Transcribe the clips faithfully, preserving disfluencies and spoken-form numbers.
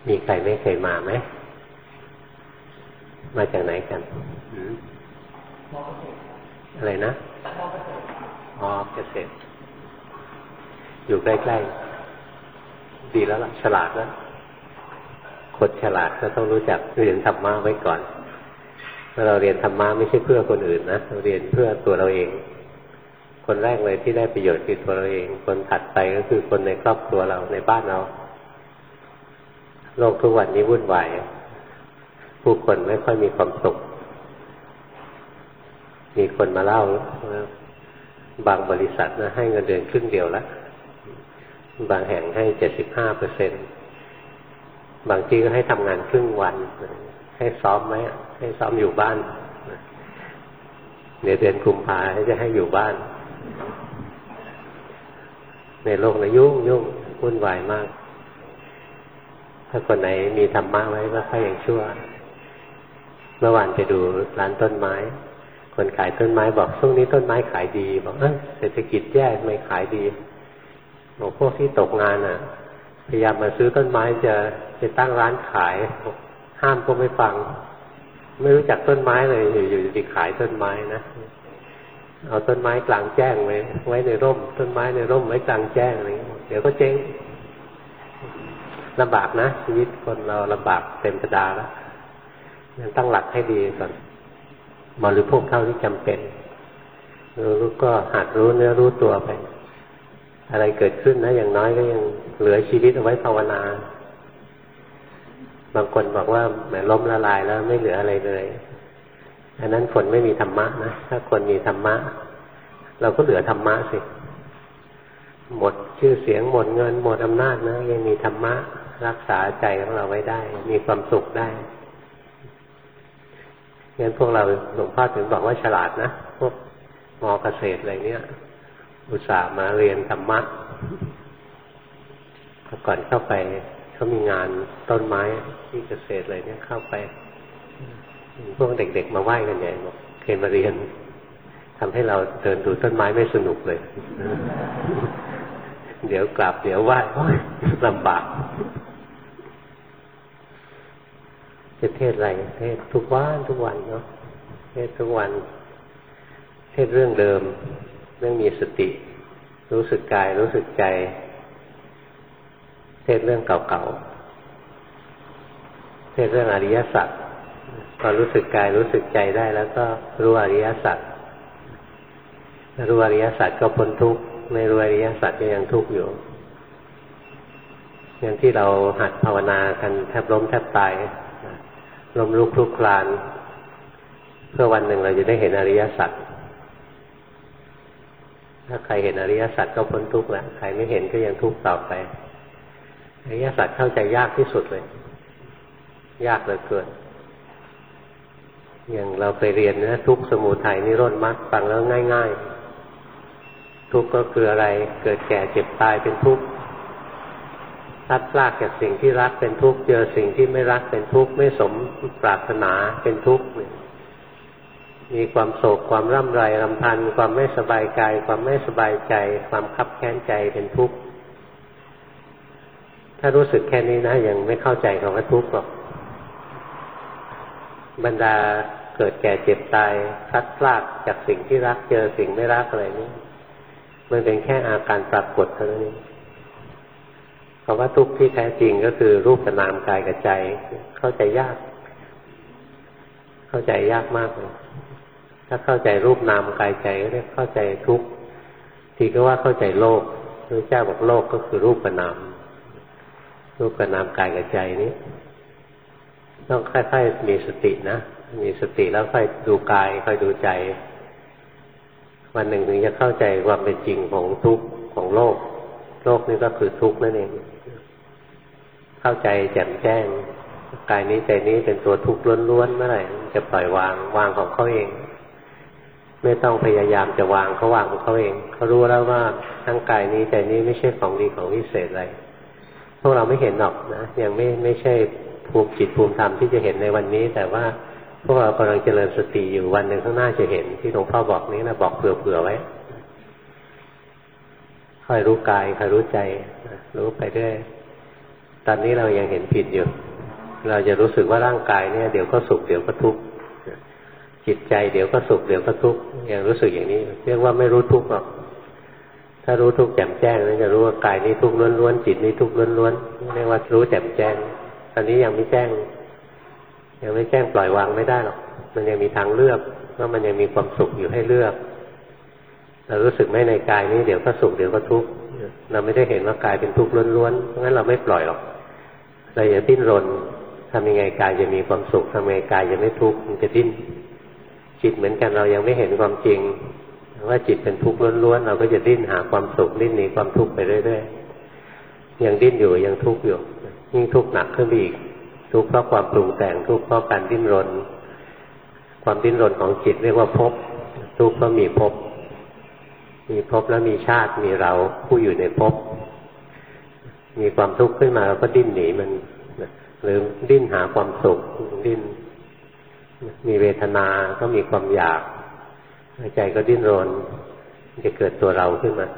มีใครไม่เคยมาไหมมาจากไหนกันอะไรนะอ๋อเกษตรอยู่ใกล้ๆดีแล้วล่ะฉลาดแล้วคนฉลาดก็ต้องรู้จักเรียนธรรมะไว้ก่อนเมื่อเราเรียนธรรมะไม่ใช่เพื่อคนอื่นนะเราเรียนเพื่อตัวเราเองคนแรกเลยที่ได้ประโยชน์คือตัวเราเองคนถัดไปก็คือคนในครอบครัวเราในบ้านเราโลกทุกวันนี้วุ่นวายผู้คนไม่ค่อยมีความสุขมีคนมาเล่าบางบริษัทนะให้เงินเดือนครึ่งเดียวแล้วบางแห่งให้เจ็ดสิบห้าเปอร์เซ็นต์บางที่ก็ให้ทำงานครึ่งวันให้ซ้อมไหมให้ซ้อมอยู่บ้านเดี๋ยวเดือนกุมภาพันธ์จะให้อยู่บ้านในโลกนะยุ่งยุ่งวุ่นวายมากถ้าคนไหนมีธรรมะไว้ก็ค่อยอย่างชั่วเมื่อวานไปดูร้านต้นไม้คนขายต้นไม้บอกช่วงนี้ต้นไม้ขายดีบอกเออเศรษฐกิจแย่ไม่ขายดีบอกพวกที่ตกงานอ่ะพยายามมาซื้อต้นไม้จะจะตั้งร้านขายห้ามก็ไม่ฟังไม่รู้จักต้นไม้เลยอยู่ๆจะขายต้นไม้นะเอาต้นไม้กลางแจ้งไว้ไว้ในร่มต้นไม้ในร่มไว้กลางแจ้งอะไรเดี๋ยวก็เจ๊งลำบากนะชีวิตคนเราลำบากเต็มกระดาแล้วยังตั้งหลักให้ดีก่อนบริโภคเท่าที่จำเป็นรู้ก็หัดรู้เนื้อรู้ตัวไปอะไรเกิดขึ้นนะอย่างน้อยก็ยังเหลือชีวิตเอาไว้ภาวนาบางคนบอกว่าแหมล้มละลายแล้วไม่เหลืออะไรเลยอันนั้นคนไม่มีธรรมะนะถ้าคนมีธรรมะเราก็เหลือธรรมะสิหมดชื่อเสียงหมดเงินหมดอำนาจนะยังมีธรรมะรักษาใจของเราไว้ได้มีความสุขได้งั้นพวกเราหลวงพ่อถึงบอกว่าฉลาดนะพวกมอเกษตรอะไรเนี้ยอุตส่าห์มาเรียนธรรมะก่อนเข้าไปเขามีงานต้นไม้ที่เกษตรอะไรเนี้ยเข้าไปพวกเด็กๆมาไหว้กันใหญ่บอกเคยมาเรียนทำให้เราเดินดูต้นไม้ไม่สนุกเลยเดี๋ยวกลับเดี๋ยวไหว้โอ๊ยลำบากจะเทศอะไรเทศทุกวันทุกวันเนาะเทศทุกวันเทศเรื่องเดิมเรื่องมีสติรู้สึกกายรู้สึกใจเทศเรื่องเก่าๆเทศเรื่องอริยสัจพอรู้สึกกายรู้สึกใจได้แล้วก็รู้อริยสัจรู้อริยสัจก็พ้นทุกข์ไม่รู้อริยสัจก็ยังทุกข์อยู่อย่างที่เราหัดภาวนากันแทบล้มแทบตายล้มลุกคลุกคลานเพื่อวันหนึ่งเราจะได้เห็นอริยสัจถ้าใครเห็นอริยสัจก็พ้นทุกข์แล้วใครไม่เห็นก็ยังทุกข์ต่อไปอริยสัจเข้าใจยากที่สุดเลยยากเหลือเกินอย่างเราเคยเรียนนะทุกข์สมุทัยนิโรธมรรคฟังแล้วง่ายๆทุกข์ก็คืออะไรเกิดแก่เจ็บตายเป็นทุกข์พลัดพรากจากสิ่งที่รักเป็นทุกข์เจอสิ่งที่ไม่รักเป็นทุกข์ไม่สมปรารถนาเป็นทุกข์มีความโศกความร่ำไรรำพันความไม่สบายกายความไม่สบายใจความคับแค้นใจเป็นทุกข์ถ้ารู้สึกแค่นี้นะยังไม่เข้าใจคำว่าทุกข์หรอกบรรดาเกิดแก่เจ็บตายพลัดพรากจากสิ่งที่รักเจอสิ่งไม่รักอะไรนี่มันเป็นแค่อาการปรากฏเท่านั้นเองคำว่าทุกข์ที่แท้จริงก็คือรูปนามกายกับใจเข้าใจยากเข้าใจยากมากเลยถ้าเข้าใจรูปนามกายใจก็เรียกเข้าใจทุกข์ทีก็ว่าเข้าใจโลกพระเจ้าบอกโลกก็คือรูปนามรูปนามกายกับใจนี้ต้องค่อยๆมีสตินะมีสติแล้วค่อยดูกายค่อยดูใจวันหนึ่งถึงจะเข้าใจความเป็นจริงของทุกข์ของโลกโลกนี้ก็คือทุกข์นั่นเองเข้าใจแจ่มแจ้งกายนี้ใจนี้เป็นตัวทุกข์ล้วนๆเมื่อไหร่จะปล่อยวางวางของเขาเองไม่ต้องพยายามจะวางเขาวางของเขาเองเขารู้แล้วว่าทั้งกายนี้ใจนี้ไม่ใช่ของดีของวิเศษอะไรพวกเราไม่เห็นหรอกนะยังไม่ไม่ใช่ภูมิจิตภูมิธรรมที่จะเห็นในวันนี้แต่ว่าพวกเรากำลังเจริญสติอยู่วันหนึ่งข้างหน้าจะเห็นที่หลวงพ่อบอกนี้นะบอกเผื่อๆไว้ค่อยรู้กายค่อยรู้ใจรู้ไปเรื่อยตอนนี้เรายังเห็นผิดอยู่เราจะรู้สึกว่าร่างกายเนี่ยเดี๋ยวก็สุขเดี๋ยวก็ทุกข์จิตใจเดี๋ยวก็สุขเดี๋ยวก็ทุกข์ยังรู้สึกอย่างนี้เรียกว่าไม่รู้ทุกข์หรอกถ้ารู้ทุกข์แจ่มแจ้งแล้วจะรู้ว่ากายนี้ทุกข์ล้วนๆจิตนี้ทุกข์ล้วนๆเรียกว่ารู้แจ่มแจ้งตอนนี้ยังไม่แจ้งยังไม่แจ้งปล่อยวางไม่ได้หรอกมันยังมีทางเลือกว่ามันยังมีความสุขอยู่ให้เลือกเรารู้สึกไหมในกายนี้เดี๋ยวก็สุขเดี๋ยวก็ทุกข์เราไม่ได้เห็นว่ากายเป็นทุกข์ล้วนๆเพราะงั้นเราไม่ปล่อยหรอกเราอย่าดิ้นรนทำยังไงกายจะมีความสุขทำยังไงกายจะไม่ทุกข์มันจะดิ้นจิตเหมือนกันเรายังไม่เห็นความจริงว่าจิตเป็นทุกข์ล้วนๆเราก็จะดิ้นหาความสุขดิ้นหนีความทุกข์ไปเรื่อยๆยังดิ้นอยู่ยังทุกข์อยู่ยิ่งทุกข์หนักขึ้นไปอีกทุกข์เพราะความปรุงแต่งทุกข์เพราะการดิ้นรนความดิ้นรนของจิตเรียกว่าภพทุกข์เพราะมีภพมีภพแล้วมีชาติมีเราผู้อยู่ในภพมีความทุกข์ขึ้นมาเราก็ดิ้นหนีมันหรือดิ้นหาความสุขดิ้นมีเวทนาก็มีความอยากใจก็ดิ้นรนจะเกิดตัวเราขึ้นมา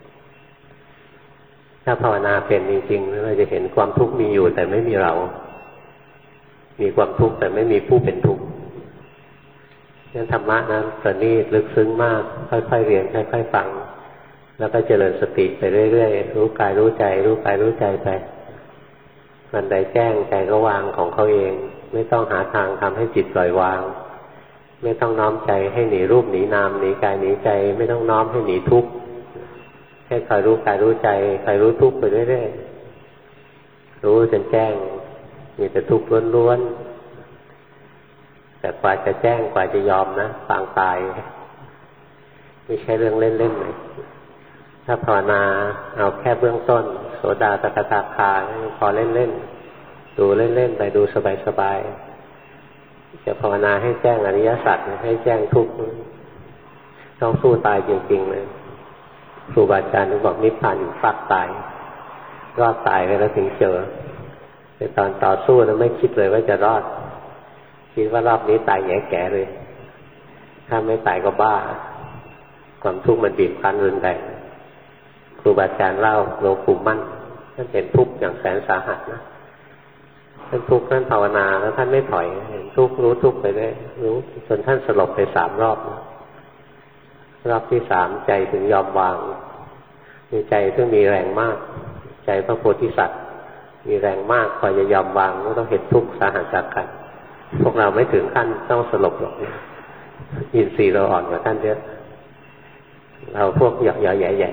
ถ้าภาวนาเป็นจริงๆเราจะเห็นความทุกข์มีอยู่แต่ไม่มีเรามีความทุกข์แต่ไม่มีผู้เป็นทุกข์งั้นธรรมะนั้นประณีตลึกซึ้งมากค่อยๆเรียนค่อยๆฟังแล้วก็เจริญสติไปเรื่อยๆรู้กายรู้ใจรู้กายรู้ใจไปมันใดแจ้งใจก็วางของเขาเองไม่ต้องหาทางทำให้จิตปล่อยวางไม่ต้องน้อมใจให้หนีรูปหนีนามหนีกายหนีใจไม่ต้องน้อมให้หนีทุกข์แค่คอยรู้กายรู้ใจคอยรู้ทุกข์ไปเรื่อยๆรู้จนแจ้งมีแต่ทุกข์ล้วนๆแต่กว่าจะแจ้งกว่าจะยอมนะปางตายไม่ใช่เรื่องเล่นๆเลยถ้าภาวนาเอาแค่เบื้องต้นโสดาสกทาคาพอเล่นๆดูเล่นๆไปดูสบายๆจะภาวนาให้แจ้งอริยสัจให้แจ้งทุกข์ต้องสู้ตายจริงๆเลยครูบาอาจารย์บอกนิพพานอยู่ฟากตายรอดตายไปแล้วถึงเจอแต่ตอนต่อสู้นั้นไม่คิดเลยว่าจะรอดคิดว่ารอบนี้ตายแก่ๆเลยถ้าไม่ตายก็บ้าความทุกข์มันบีบคั้นรุนแรงครูบาอาจารย์เล่าหลวงปู่มั่นท่านเป็นทุกข์อย่างแสนสาหัสนะท่านทุกข์ท่านภาวนาแล้วท่านไม่ถอยเห็นทุกข์รู้ทุกข์ไปได้รู้จนท่านสลบไปสามรอบนะรอบที่สามใจถึงยอมวางมีใจซึ่งมีแรงมากใจพระโพธิสัตว์มีแรงมากพอจะยอมวางก็ต้องเห็นทุกข์สาหัสจากกันพวกเราไม่ถึงขั้นต้องสลบหรอกอินทรีย์เราอ่อนกว่าท่านเยอะเราพวกหยอกหยอแย่แย่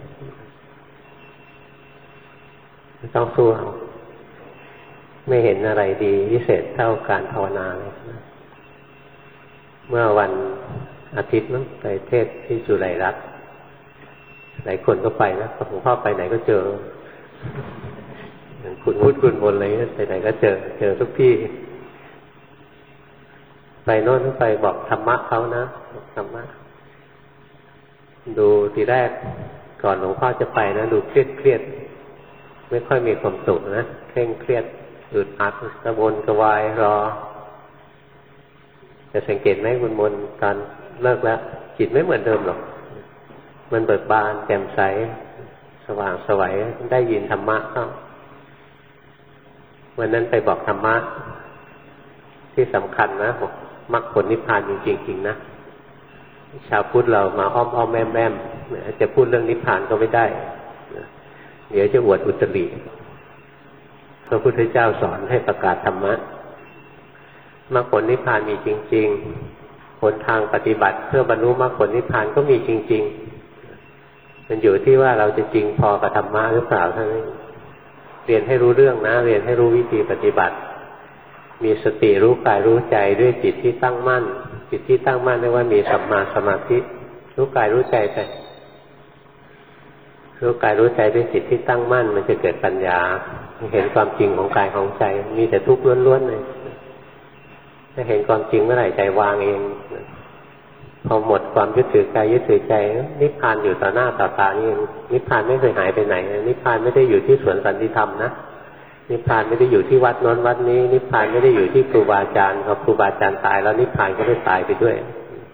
ต้องสู้เอาไม่เห็นอะไรดีพิเศษเท่าการภาวนาเลยเมื่อวันอาทิตย์นั้นไปเทศที่จุฬารัตน์หลายคนก็ไปนะหลวงพ่อไปไหนก็เจอคุณพุทธคุณมนอะไรไปไหนก็เจอเจอทุกที่ไปโน่นไปบอกธรรมะเขานะธรรมะดูทีแรกก่อนหลวงพ่อจะไปนะดูเครียดเครียดไม่ค่อยมีความสุขนะเคร่งเครียดอึดอัดกระวนกระวายรอจะสังเกตไหมคุณมนตอนเลิกแล้วจิตไม่เหมือนเดิมหรอกมันเบิกบานแจ่มใสสว่างไสวได้ยินธรรมะเข้าวันนั้นไปบอกธรรมะที่สำคัญนะมรรคผลนิพพานจริงจริงนะชาวพุทธเรามาอ้อมอ้อมแม่มแม่มจะพูดเรื่องนิพพานก็ไม่ได้เดี๋ยวจะอวดอุตริพระพุทธเจ้าสอนให้ประกาศธรรมะมรรคผลนิพพานมีจริงๆหนทางปฏิบัติเพื่อบรรลุมรรคผลนิพพานก็มีจริงๆมันอยู่ที่ว่าเราจะจริงพอกับธรรมะหรือเปล่าเท่านั้นเรียนให้รู้เรื่องนะเรียนให้รู้วิธีปฏิบัติมีสติรู้กายรู้ใจด้วยจิตที่ตั้งมั่นจิตที่ตั้งมั่นเรียกว่ามีสัมมาสมาธิรู้กายรู้ใจไปรู้กายรู้ใจด้วยจิตที่ตั้งมั่นมันจะเกิดปัญญาเห็นความจริงของกายของใจมีแต่ทุกข์ล้วนๆเลยถ้าเห็นความจริงเมื่อไหร่ใจวางเองพอหมดความยึดถือกายยึดถือใจนิพพานอยู่ต่อหน้าต่อตานี่เองนิพพานไม่เคยหายไปไหนนิพพานไม่ได้อยู่ที่สวนสันติธรรมนะนิพพานไม่ได้อยู่ที่วัดโน้นวัดนี้นิพพานไม่ได้อยู่ที่ครูบาอาจารย์พอครูบาอาจารย์ตายแล้วนิพพานก็ไม่ตายไปด้วย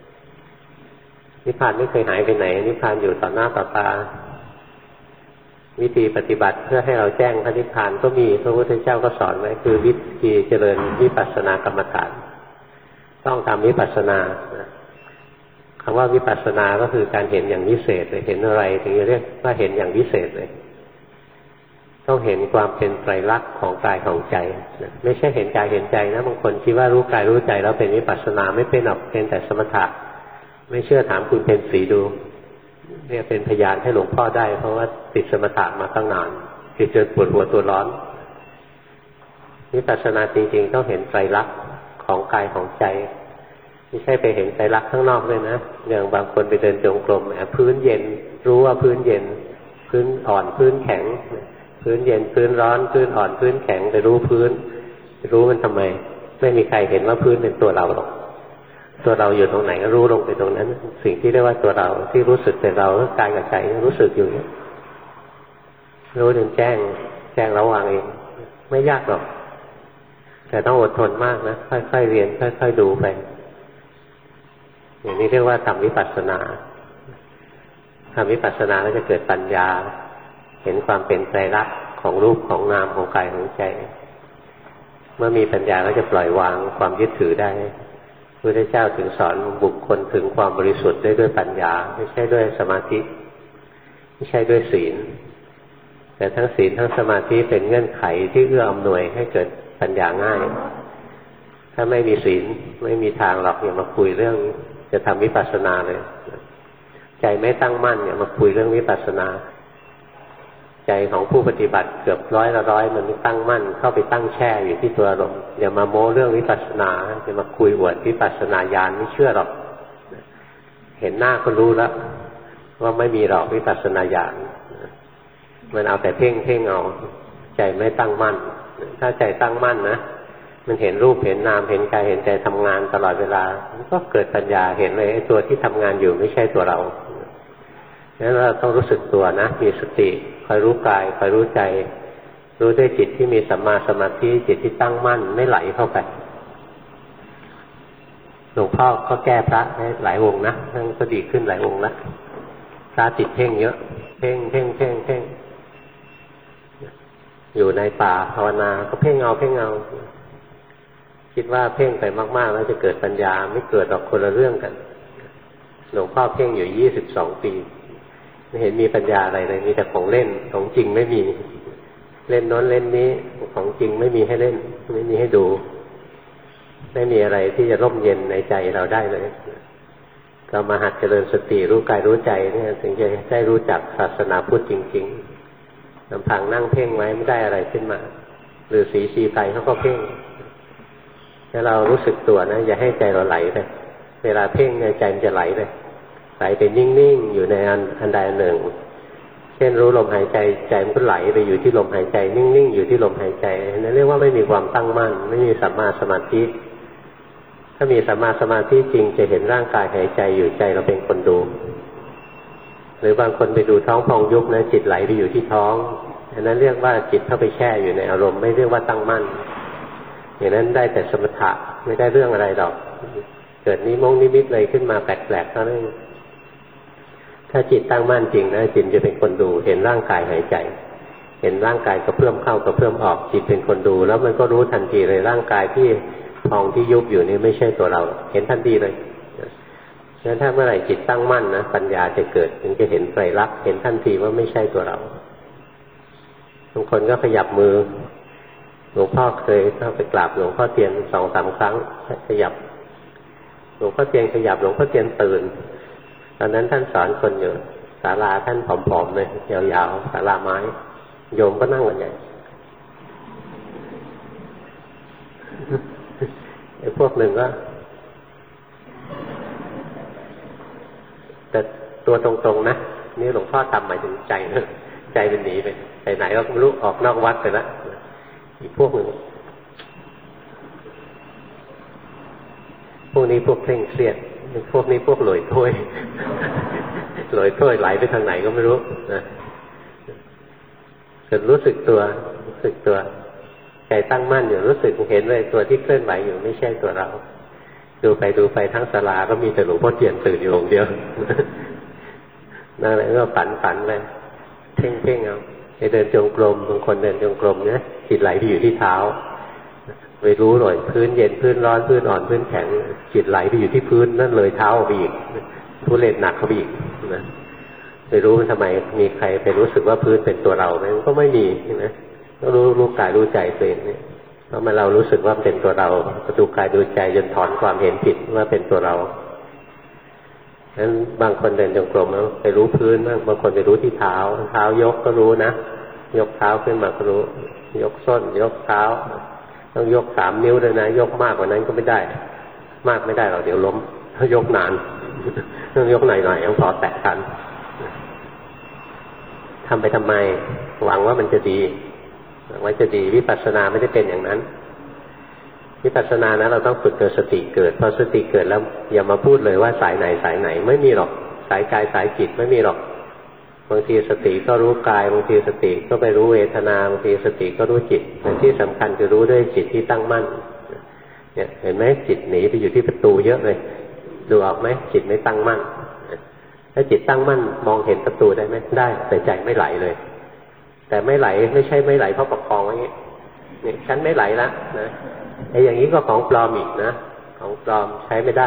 นิพพานไม่เคยหายไปไหนนิพพานอยู่ต่อหน้าต่อตาวิธีปฏิบัติเพื่อให้เราแจ้งพระนิพพานก็มีพระพุทธเจ้าก็สอนไว้คือวิธีเจริญวิปัสสนากรรมฐานต้องทำวิปัสสนาคำว่าวิปัสสนาก็คือการเห็นอย่างวิเศษเลยเห็นอะไรถึงจะเรียกว่าเห็นอย่างวิเศษเลยต้องเห็นความเป็นไตรลักษณ์ของกายของใจไม่ใช่เห็นกายเห็นใจนะบางคนคิดว่ารู้กายรู้ใจแล้วเป็นวิปัสสนาไม่เป็นหรอกเป็นแต่สมถะไม่เชื่อถามคุณเพ็ญศรีดูเนี่ยเป็นพยานให้หลวงพ่อได้เพราะว่าติดสมถะมาตั้งนานติดจนปวดหัวตัวร้อนวิปัสสนาจริงๆต้องเห็นไตรลักษณ์ของกายของใจไม่ใช่ไปเห็นไตรลักษณ์ข้างนอกเลยนะอย่างบางคนไปเดินจงกรมพื้นเย็นรู้ว่าพื้นเย็นพื้นอ่อนพื้นแข็งพื้นเย็นพื้นร้อนพื้นอ่อนพื้นแข็งไปรู้พื้นรู้มันทำไมไม่มีใครเห็นว่าพื้นเป็นตัวเราหรอกตัวเราอยู่ตรงไหนก็รู้ลงไปตรงนั้นสิ่งที่เรียกว่าตัวเราที่รู้สึกเป็นเรากายกับใจรู้สึกอยู่เนี่ยรู้จนแจ้งแจ้งระวังเองไม่ยากหรอกแต่ต้องอดทนมากนะค่อยๆเรียนค่อยๆดูไปอย่างนี้เรียกว่าทำวิปัสสนาทำวิปัสสนาแล้วจะเกิดปัญญาเห็นความเป็นไตรลักษณ์ของรูปของนามของกายของใจเมื่อมีปัญญาก็จะปล่อยวางความยึดถือได้พระพุทธเจ้าถึงสอนบุคคลถึงความบริสุทธิ์ได้ด้วยปัญญาไม่ใช่ด้วยสมาธิไม่ใช่ด้วยศีลแต่ทั้งศีลทั้งสมาธิเป็นเงื่อนไขที่เอื้ออำนวยให้เกิดปัญญาง่ายถ้าไม่มีศีลไม่มีทางหรอกอย่ามาคุยเรื่องจะทำวิปัสสนาเลยใจไม่ตั้งมั่นอย่ามาคุยเรื่องวิปัสสนาใจของผู้ปฏิบัติเกือบร้อยละร้อยมันไม่ตั้งมั่นเข้าไปตั้งแช่อยู่ที่ตัวอารมณ์อย่ามาโม้เรื่องวิปัสสนาอย่ามาคุยอวดวิปัสสนาญาณไม่เชื่อหรอกเห็นหน้าก็รู้แล้วว่าไม่มีหรอกวิปัสสนาญาณมันเอาแต่เพ่งเพ่งเอาใจไม่ตั้งมั่นถ้าใจตั้งมั่นนะมันเห็นรูปเห็นนามเห็นกายเห็นใจทำงานตลอดเวลามันก็เกิดปัญญาเห็นเลยไอ้ตัวที่ทำงานอยู่ไม่ใช่ตัวเราดังนั้นเราต้องรู้สึกตัวนะมีสติคอยรู้กายคอยรู้ใจรู้ด้วยจิตที่มีสัมมาสมาธิจิตที่ตั้งมั่นไม่ไหลเข้าไปหลวงพ่อก็แก้พระได้หลายวงนะนั่นก็ดีขึ้นหลายวงแล้วพระติดเพ่งเยอะเพ่งเพ่งเพ่งเพ่งอยู่ในป่าภาวนาก็เพ่งเอาเพ่งเอาคิดว่าเพ่งไปมากๆแล้วจะเกิดปัญญาไม่เกิดหรอกคนละเรื่องกันหลวงพ่อเพ่งอยู่ยี่สิบสองปีไม่เห็นมีปัญญาอะไรเลยมีแต่ของเล่นของจริงไม่มีเล่นโน้นเล่นนี้ของจริงไม่มีให้เล่นไม่มีให้ดูไม่มีอะไรที่จะร่มเย็นในใจเราได้เลยเรามาหัดเจริญสติรู้กายรู้ใจเนี่ยถึงจะได้รู้จักศาสนาพุทธจริงๆลำพังนั่งเพ่งไว้ไม่ได้อะไรขึ้นมาหรือสีชีไพรเขาก็เพ่งถ้าเรารู้สึกตัวนะอย่าให้ใจเราไหลไปเวลาเพ่งในใจมันจะไหลไปไหลไปนิ่งๆอยู่ในอันอันใดอันหนึ่งเช่นรู้ลมหายใจใจมันก็ไหลไปอยู่ที่ลมหายใจนิ่งๆอยู่ที่ลมหายใจนั่นเรียกว่าไม่มีความตั้งมั่นไม่มีสัมมาสมาธิถ้ามีสัมมาสมาธิจริงจะเห็นร่างกายหายใจอยู่ใจเราเป็นคนดูหรือบางคนไปดูท้องพองยุบนะจิตไหลไปอยู่ที่ท้องอันนั้นเรียกว่าจิตเข้าไปแช่อยู่ในอารมณ์ไม่เรียกว่าตั้งมั่นอย่างนั้นได้แต่สมถะไม่ได้เรื่องอะไรหรอกเกิดนิมงนิมิตเลยขึ้นมาแปลกๆเท่านั้นถ้าจิตตั้งมั่นจริงนะจิตจะเป็นคนดูเห็นร่างกายหายใจเห็นร่างกายกระเพื่อมเข้ากระเพื่อมออกจิตเป็นคนดูแล้วมันก็รู้ทันทีเลยร่างกายที่พองที่ยุบอยู่นี่ไม่ใช่ตัวเราเห็นทันทีเลยฉะนั้นถ้าเมื่อไหร่จิตตั้งมั่นนะปัญญาจะเกิดถึงจะเห็นไตรลักษณ์เห็นทันทีว่าไม่ใช่ตัวเราบางคนก็ขยับมือหลวงพ่อเคยเข้าไปกราบหลวงพ่อเทียนสองสามครั้งขยับหลวงพ่อเทียนขยับหลวงพ่อเทียนตื่นตอนนั้นท่านสอนคนอยู่ศาลาท่านผอมๆเลยยาวๆศาลาไม้โยมก็นั่งกันใหญ่ไอ้พวกหนึ่งก็แต่ตัวตรงๆนะนี่หลวงพ่อทำหมายถึงใจนะใจเป็นหนีไปไปไหนก็ไม่รู้ออกนอกวัดไปแล้วอีกพวกหนึ่งพวกนี้พวกเคร่งเครียดพวกนี้พวกหลอยถ้วยหลอยถ้วยไหลไปทางไหนก็ไม่รู้นะเกิดรู้สึกตัวรู้สึกตัวใจตั้งมั่นอยู่รู้สึกเห็นเลยตัวที่เคลื่อนไหวอยู่ไม่ใช่ตัวเราดูไปดูไปทั้งศาลาก็มีแต่หลวงพ่อเทียนตื่นอยู่องค์เดียวนั่นแหละก็ฝันฝันไปเพ่งเพ่งเอาไปเดินจงกรมบางคนเดินจงกรมเนี่ยจิตไหลไปอยู่ที่เท้าไปรู้หน่อยพื้นเย็นพื้นร้อนพื้นอ่อนพื้นแข็งจิตไหลไปอยู่ที่พื้นนั่นเลยเท้าไปอีกทุเรศหนักเข้าไปอีกนะไปรู้ทำไมมีใครไปรู้สึกว่าพื้นเป็นตัวเราไหมมันก็ไม่มีนะก็รู้รู้กายรู้ใจตัวเองเนี่ยเพราะมันเรารู้สึกว่าเป็นตัวเราดูกายดูใจจนถอนความเห็นผิดว่าเป็นตัวเราฉะนั้นบางคนเดินจงกรมแล้วไปรู้พื้นบ้างบางคนไปรู้ที่เท้าเท้ายกก็รู้นะยกเท้าขึ้นมาก็รู้ยกส้นยกเท้าต้องยกสามนิ้วเลยนะยกมากกว่านั้นก็ไม่ได้มากไม่ได้หรอกเดี๋ยวล้มถ้ายกนานต้องยกหน่อยๆต้องพอแตะทันทำไปทำไมหวังว่ามันจะดีหวังว่าจะดีวิปัสสนาไม่ได้เป็นอย่างนั้นวิปัสสนานะเราต้องฝึกจนสติเกิดพอสติเกิดแล้วอย่ามาพูดเลยว่าสายไหนสายไหนไม่มีหรอกสายกายสายจิตไม่มีหรอกบางทีสติก็รู้กายบางทีสติก็ไปรู้เวทนาบางทีสติก็รู้จิตแต่ที่สำคัญคือรู้ด้วยจิตที่ตั้งมั่นเนี่ยเห็นไหมจิตหนีไปอยู่ที่ประตูเยอะเลยดูออกไหมจิตไม่ตั้งมั่นถ้าจิตตั้งมั่นมองเห็นประตูได้ไหมได้แต่ใจไม่ไหลเลยแต่ไม่ไหลไม่ใช่ไม่ไหลเพราะประคองไว้อย่างนี้เนี่ยฉันไม่ไหลละนะไอ้อย่างนี้ก็ของปลอมอีกนะของปลอมใช้ไม่ได้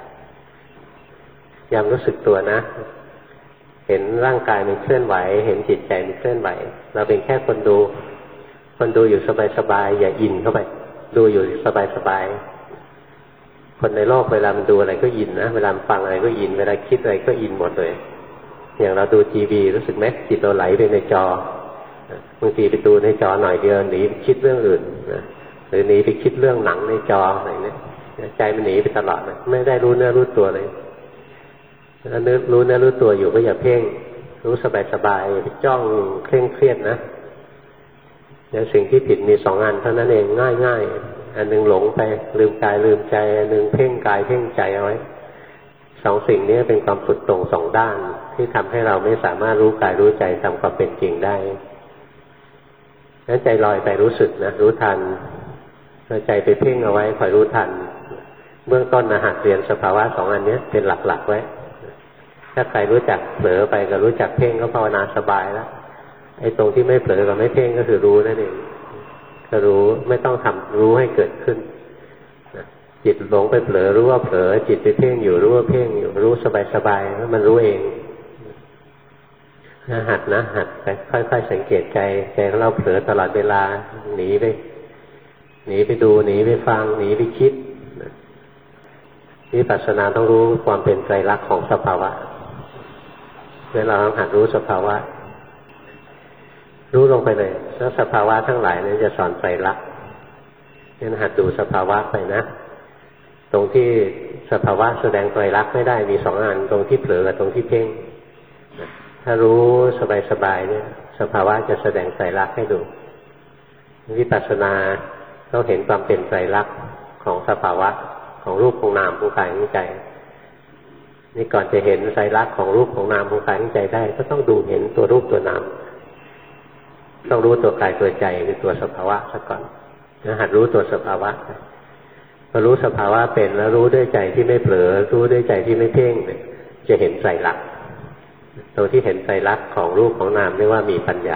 ยามรู้สึกตัวนะเห็นร่างกายมันเคลื่อนไหวเห็นจิตใจมันเคลื่อนไหวเราเป็นแค่คนดูคนดูอยู่สบายๆอย่าอินเข้าไปดูอยู่สบายๆคนในโลกเวลามันดูอะไรก็อินนะเวลาฟังอะไรก็อินเวลาคิดอะไรก็อินหมดเลยอย่างเราดูทีวีรู้สึกไหมจิตเราไหลไปในจอบางทีไปดูในจอหน่อยเดียวหนีไปคิดเรื่องอื่นนะหรือหนีไปคิดเรื่องหนังในจออะไรเนี่ยใจมันหนีไปตลอดนะไม่ได้รู้เนื้อรู้ตัวเลยถ้านึกรู้เนื้อรู้ตัวอยู่ก็อย่าเพ่งรู้สบายๆอย่าไปจ้องเคร่งเครียดนะแล้วสิ่งที่ผิดมีสองอันเท่านั้นเองง่ายๆอันนึงหลงไปลืมกายลืมใจอันนึงเพ่งกายเพ่งใจเอาไว้สองสิ่งนี้เป็นความสุดตรงสองด้านที่ทำให้เราไม่สามารถรู้กายรู้ใจตามความเป็นจริงได้นั้นใจลอยไปรู้สึกนะรู้ทันใจไปเพ่งเอาไว้คอยรู้ทันเบื้องต้นนะหัดเรียนสภาวะสองอันนี้เป็นหลักๆไว้ถ้าใครรู้จักเผลอไปกับรู้จักเพ่งก็ภาวนาสบายแล้วไอ้ตรงที่ไม่เผลอกับไม่เพ่งก็คือรู้นั่นเองก็รู้ไม่ต้องทำรู้ให้เกิดขึ้นจิตหลงไปเผลอรู้ว่าเผลอจิตไปเพ่งอยู่รู้ว่าเพ่งอยู่รู้สบายๆแล้วมันรู้เองหัดนะหัดไปค่อยๆสังเกตใจใจของเราเผลอตลอดเวลาหนีไปหนีไปดูหนีไปฟังหนีไปคิดวิปัสสนาต้องรู้ความเป็นไตรลักษณ์ของสภาวะเวลาเราหัดรู้สภาวะรู้ลงไปเลยแล้วสภาวะทั้งหลายนี้จะสอนไตรลักษณ์งั้นหัดดูสภาวะไปนะตรงที่สภาวะแสดงไตรลักษณ์ไม่ได้มีสองอันตรงที่เผลอกับตรงที่เพ่งถ้ารู้สบายๆเนี่ยสภาวะจะแสดงไตรลักษณ์ให้ดูวิปัสสนาต้องเห็นความเป็นไตรลักษณ์ของสภาวะของรูปของนามของกายของใจนี่ก่อนจะเห็นไตรลักษณ์ของรูปของนามของกายของใจได้ก็ต้องดูเห็นตัวรูปตัวนามต้องรู้ตัวกายตัวใจคือตัวสภาวะซะก่อนแล้วหัดรู้ตัวสภาวะพอรู้สภาวะเป็นแล้วรู้ด้วยใจที่ไม่เผลอรู้ด้วยใจที่ไม่เพ่งจะเห็นไตรลักษณ์ตรงที่เห็นไตรลักษณ์ของรูปของนามเรียกว่ามีปัญญา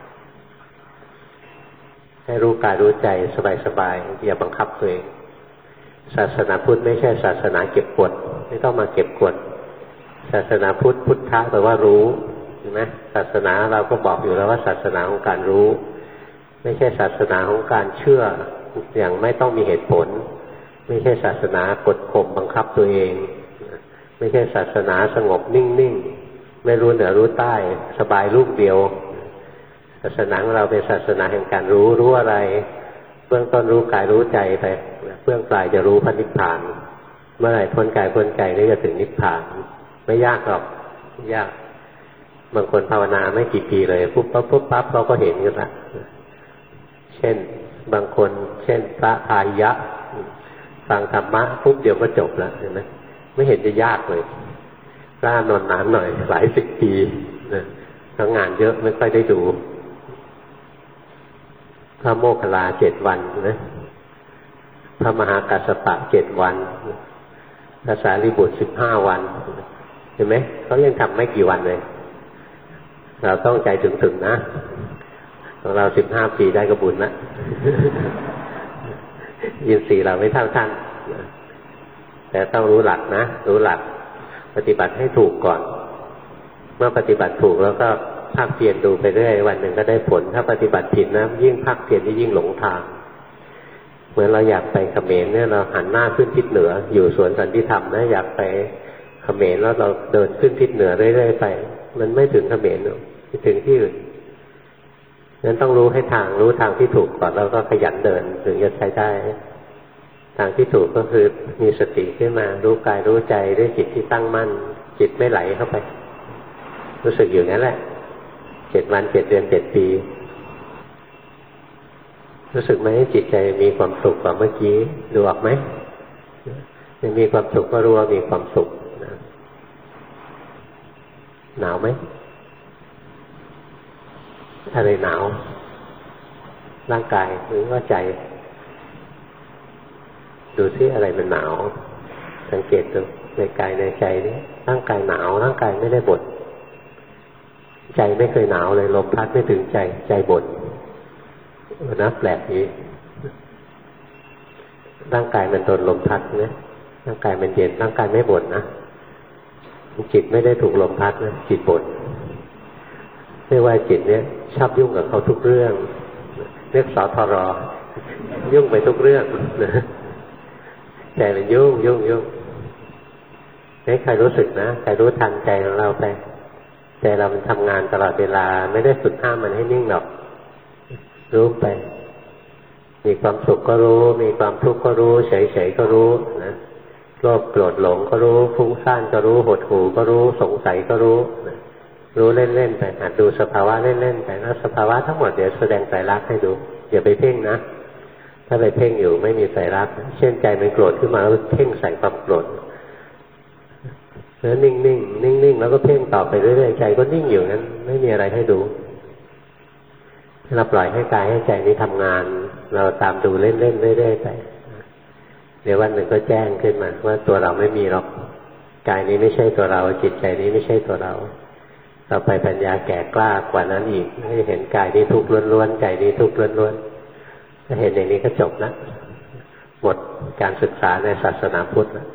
ให้รู้กายรู้ใจสบายๆอย่าบังคับตัวเองศาสนาพุทธไม่ใช่ศาสนาเก็บกดไม่ต้องมาเก็บกดศาสนาพุทธพุทธะแปลว่ารู้เห็นไหมศาสนาเราก็บอกอยู่แล้วว่าศาสนาของการรู้ไม่ใช่ศาสนาของการเชื่ออย่างไม่ต้องมีเหตุผลไม่ใช่ศาสนากดข่มบังคับตัวเองไม่ใช่ศาสนาสงบนิ่งๆไม่รู้เหนือรู้ใต้สบายลูกเดียวศาสนาของเราเป็นศาสนาแห่งการรู้รู้อะไรเบื้องต้นรู้กายรู้ใจไปเบื้องปลายจะรู้พระนิพพานเมื่อไหร่พ้นกายพ้นใจนี่จะถึงนิพพานไม่ยากหรอกไม่ยากบางคนภาวนาไม่กี่ปีเลยปุ๊บปั๊บปุ๊บปั๊บเราก็เห็นกันละเช่นบางคนเช่นพระพาหิยะฟังธรรมะปุ๊บเดียวก็จบแล้วเห็นไหมไม่เห็นจะยากเลยกล้านอนนานหน่อยหลายสิบปีนะทั้งงานเยอะไม่ค่อยได้ดูพระโมคคัลลาเจ็ดวันนะพระมหากัสสปะเจ็ดวันพระสารีบุตรสิบห้าวันเห็นไหมเขายังทำไม่กี่วันเลยเราต้องใจถึงๆนะของเราสิบห้าปีได้กระบุญละยินสี่เราไม่เท่าท่านแต่ต้องรู้หลักนะรู้หลักปฏิบัติให้ถูกก่อนเมื่อปฏิบัติถูกแล้วก็ภาคเพียรดูไปเรื่อยวันหนึ่งก็ได้ผลถ้าปฏิบัติผิดนะยิ่งภาคเพียรยิ่งหลงทางเหมือนเราอยากไปเขมรเนี่ยเราหันหน้าขึ้นทิศเหนืออยู่สวนสันติธรรมนะอยากไปเขมรแล้วเราเดินขึ้นทิศเหนือเรื่อยๆไปมันไม่ถึงเขมรหรอกไปถึงที่อื่นนั้นต้องรู้ให้ทางรู้ทางที่ถูกก่อนแล้วก็ขยันเดินถึงจะใช้ได้ทางที่ถูกก็คือมีสติขึ้นมารู้กายรู้ใจด้วยจิตที่ตั้งมั่นจิตไม่ไหลเข้าไปรู้สึกอยู่นั่นแหละเจ็ดวันเจ็ดเดือนเจ็ดปีรู้สึกไหมจิตใจมีความสุขกว่าเมื่อกี้ดูออกไหมจะมีความสุขก็รู้ว่ามีความสุขหนาวไหมอะไรหนาวร่างกายหรือว่าใจดูซิอะไรมันหนาวสังเกตดูในกายในใจนี่ร่างกายหนาวร่างกายไม่ได้บ่นใจไม่เคยหนาวเลยลมพัดไม่ถึงใจใจบ่นนะแปลกดีร่างกายมันโดนลมพัดนะร่างกายมันเย็นร่างกายไม่บ่นนะจิตไม่ได้ถูกลมพัดนะจิตบ่นเรียกว่าจิตเนี่ยชอบยุ่งกับเขาทุกเรื่องเรียกสทรยุ่งไปทุกเรื่องนะใจมันยุ่งยุ่งยุ่งให้ใครรู้สึกนะใครรู้ทันใจของเราไปใจเรามันทำงานตลอดเวลาไม่ได้ฝึกห้ามมันให้นิ่งหรอกรู้ไปมีความสุขก็รู้มีความทุกข์ก็รู้เฉยๆก็รู้นะโลภโกรธหลงก็รู้ฟุ้งซ่านก็รู้หดหู่ก็รู้สงสัยก็รู้นะรู้เล่นๆไปหัดดูสภาวะเล่นๆไปแล้วสภาวะทั้งหมดเดี๋ยวแสดงไตรลักษณ์ให้ดูอย่าไปเพ่งนะถ้าไปเพ่งอยู่ไม่มีไตรลักษณ์เช่นใจมันโกรธขึ้นมาแล้วเพ่งใส่ความโกรธแล้วนิ่งๆนิ่งๆแล้วก็เพ่งต่อไปเรื่อยๆใจก็นิ่งอยู่นั้นไม่มีอะไรให้ดูเราปล่อยให้กายให้ใจนี้ทำงานเราตามดูเล่นๆเรื่อยๆไปเดี๋ยววันหนึ่งก็แจ้งขึ้นมาว่าตัวเราไม่มีหรอกกายนี้ไม่ใช่ตัวเราจิตใจนี้ไม่ใช่ตัวเราต่อไปปัญญาแก่กล้ากว่านั้นอีกให้เห็นกายนี้ทุกข์ล้วนๆใจนี้ทุกข์ล้วนๆถ้าเห็นอย่างนี้ก็จบแล้วหมดการศึกษาในศาสนาพุทธแล้ว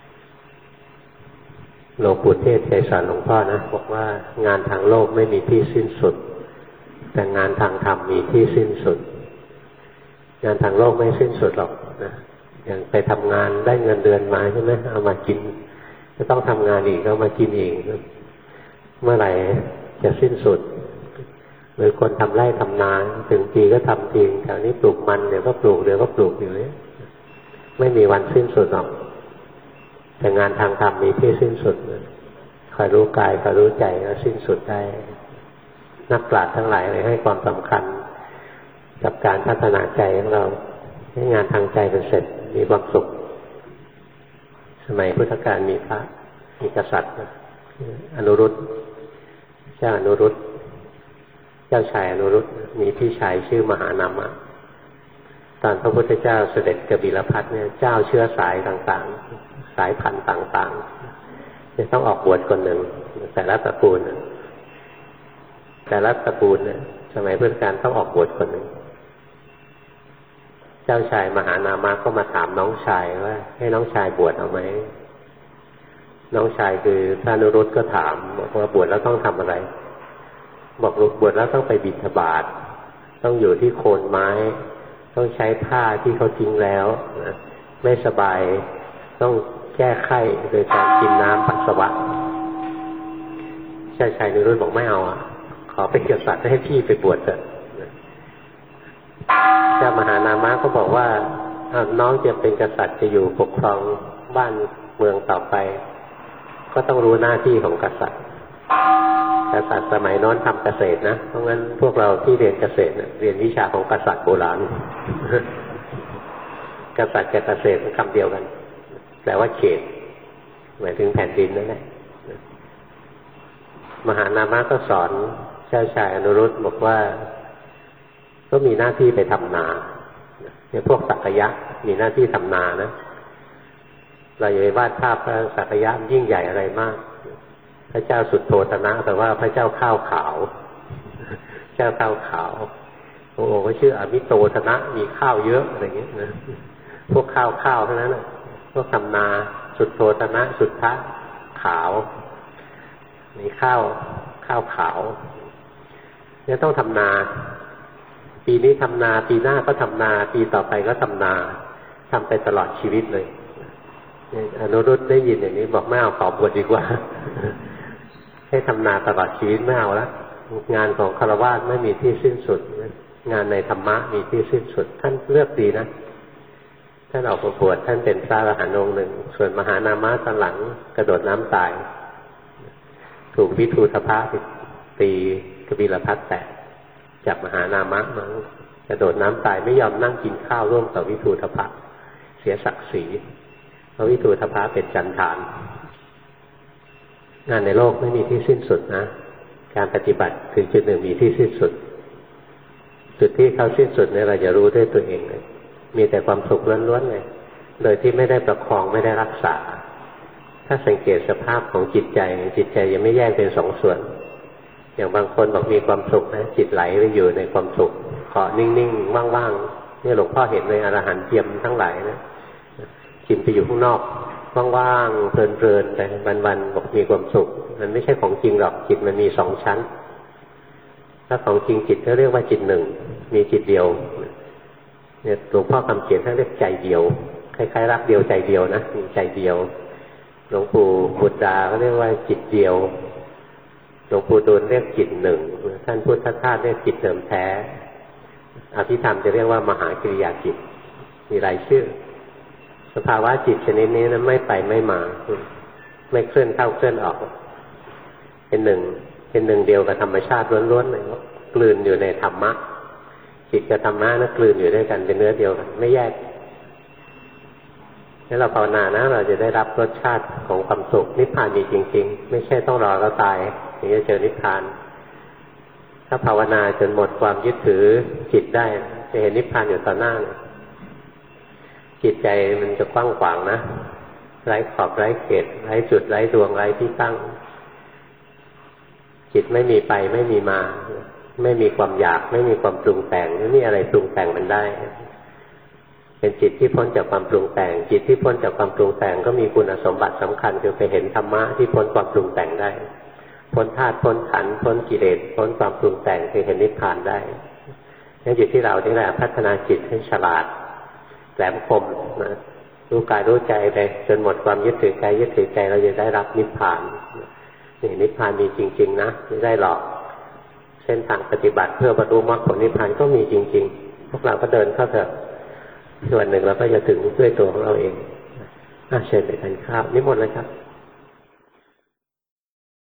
หลวงปู่เทศเคยสอนหลวงพ่อนะบอกว่างานทางโลกไม่มีที่สิ้นสุดแต่งานทางธรรมมีที่สิ้นสุดงานทางโลกไม่สิ้นสุดหรอกนะอย่างไปทำงานได้เงินเดือนมาใช่ไหมเอามากินจะต้องทำงานอีกเอามากินอีกเมื่อไหร่จะสิ้นสุดหรือคนทำไร่ทำนาถึงปีก็ทำจริงแถวนี้ปลูกมันเดี๋ยวก็ปลูกเดี๋ยวก็ปลูกอยู่เลยไม่มีวันสิ้นสุดหรอกแต่งานทางธรรมมีที่สิ้นสุดคอยรู้กายคอยรู้ใจแล้วสิ้นสุดได้นักปราชญ์ทั้งหลายเลยให้ความสำคัญกับการพัฒนาใจของเราให้งานทางใจเป็นเสร็จมีความสุขสมัยพุทธกาลมีพระมีกษัตริย์อนุรุตเจ้าอนุรุตเจ้าชายอนุรุตมีพี่ชายชื่อมหานามะตอนพระพุทธเจ้าเสด็จกบิลพัสเนี่ยเจ้าเชื้อสายต่างๆสายพันธุ์ต่างๆจะต้องออกบวชคนหนึ่งแต่ละตระกูลแต่ละตระกูลเนี่ยสมัยพุทธกาลต้องออกบวชคนหนึ่งเจ้าชายมหานามะก็มาถามน้องชายว่าให้น้องชายบวชเอาไหมน้องชายคือพระอนุรุตก็ถามบอกว่าบวชแล้วต้องทำอะไรบอกบวชแล้วต้องไปบิณฑบาตต้องอยู่ที่โคนไม้ต้องใช้ผ้าที่เขาทิ้งแล้วนะไม่สบายต้องแก้ไข้โดยการกินน้ำปัสสาวะเจ้าชายอนุรุตบอกไม่เอาอ่ะขอเป็นกษัตริย์ให้พี่ไปบวชเถอะเจ้ามหานามะก็บอกว่าน้องจะเป็นกษัตริย์จะอยู่ปกครองบ้านเมืองต่อไปก็ต้องรู้หน้าที่ของกษัตริย์กษัตริย์สมัยโน้นทำเกษตรนะเพราะงั้นพวกเราที่เรียนเกษตรเรียนวิชาของกษัตริย์โบราณกษัตริย์กับเกษตรเป็นคำเดียวกันแปลว่าเขตหมายถึงแผ่นดินนั่นแหละมหานามะก็สอนเจ้าชายอนุรุตบอกว่าก็มีหน้าที่ไปทำนาเนี่ยพวกสักยะมีหน้าที่ทำนานะเราอย่าไปวาดภาพพระสักยะยิ่งใหญ่อะไรมากพระเจ้าสุดโททนะแต่ว่าพระเจ้าข้าวขาวเจ้าข้าวขาวพระองค์ก็ชื่ออมิโตทนะมีข้าวเยอะอะไรอย่างเงี้ยนะพวกข้าวข้าวเท่านั้นนะพวกทำนาสุดโททนะสุดทะขาวมีข้าวข้าวขาวเนี่ยต้องทำนาปีนี้ทำนาปีหน้าก็ทำนาปีต่อไปก็ทำนาทำไปตลอดชีวิตเลยอนุรุตได้ยินอย่างนี้บอกไม่เอาขอบวชดีกว่าให้ทำนาตลอดชีวิตไม่เอาละงานของฆราวาสไม่มีที่สิ้นสุดงานในธรรมะมีที่สิ้นสุดท่านเลือกดีนะท่านออกมาบวชท่านเป็นพระอรหันต์องค์หนึ่งส่วนมหานามะตอนหลังกระโดดน้ำตายถูกวิทูธพะตีกบิลพัสแตกจับมหานามะมั้งกระโดดน้ำตายไม่ยอมนั่งกินข้าวร่วมกับวิทูธพะเสียศักดิ์ศรีเพราะวิทูธพะเป็นจันทานงานในโลกไม่มีที่สิ้นสุดนะการปฏิบัติถึงจุดหนึ่งมีที่สิ้นสุดจุดที่เขาสิ้นสุดเนี่ยเราจะรู้ด้วยตัวเองเลยมีแต่ความสุขล้วนๆเลยโดยที่ไม่ได้ประคองไม่ได้รักษาถ้าสังเกตสภาพของจิตใจจิตใจยังไม่แยกเป็นสองส่วนอย่างบางคนบอกมีความสุขนะจิตไหลไปอยู่ในความสุขเกาะนิ่งๆว่างๆนี่หลวงพ่อเห็นในอรหันต์เทียมทั้งหลายนะจิตไปอยู่ข้างนอกว่างๆเพลินๆไปวันๆบอกมีความสุขมันไม่ใช่ของจริงหรอกจิตมันมีสองชั้นถ้าของจริงจิตเขาเรียกว่าจิตหนึ่งมีจิตเดียวเนี่ยหลวงพ่อคำเขียนท่านเรียกใจเดียวคล้ายๆรักเดียวใจเดียวนะใจเดียวหลวงปู่บุตรดาก็เรียกว่าจิตเดียวหลวงปู่ดูลเรียกจิตหนึ่งท่านพุทธทาสเรียกจิตเดิมแท้อภิธรรมจะเรียกว่ามหากิริยาจิตมีหลายชื่อสภาวะจิตชนิดนี้นั้นไม่ไปไม่มาไม่เคลื่อนเข้าเคลื่อนออกเป็นหนึ่งเป็นหนึ่งเดียวกับธรรมชาติล้วนๆเลยกลืนอยู่ในธรรมะจิตกับธรรมะนั้นกลืนอยู่ด้วยกันเป็นเนื้อเดียวกันไม่แยกถ้าเราภาวนานะเราจะได้รับรสชาติของความสุขนิพพานมีจริงๆไม่ใช่ต้องรอเราตายถึงจะเจอนิพพานถ้าภาวนาจนหมดความยึดถือจิตได้จะเห็นนิพพานอยู่ต่อหน้าเลยจิตใจมันจะกว้างขวางนะไร้ขอบไร้เขตไร้จุดไร้ดวงไร้ที่ตั้งจิตไม่มีไปไม่มีมาไม่มีความอยากไม่มีความปรุงแต่งไม่มีอะไรปรุงแต่งมันได้เป็นจิตที่พ้นจากความปรุงแต่งจิตที่พ้นจากความปรุงแต่งก็มีคุณสมบัติสำคัญคือไปเห็นธรรมะที่พ้นความปรุงแต่งได้พ้นธาตุพ้นขันธ์พ้นกิเลสพ้นความปรุงแต่งคือเห็นนิพพานได้นี่จิตที่เรานี่แหละพัฒนาจิตให้ฉลาดแหลมคมนะรู้กายรู้ใจไปจนหมดความยึดถือกายยึดถือใจเราจะได้รับนิพพานนี่นิพพานมีจริงๆนะไม่ได้หรอกเส้นทางปฏิบัติเพื่อบรรลุมรรคผลนิพพานก็มีจริงๆพวกเราก็เดินเข้าเถอะส่วนหนึ่งเราก็จะถึงด้วยตัวของเราเองอ่ะเชิญไปทานข้าวนิมนต์เลยครับ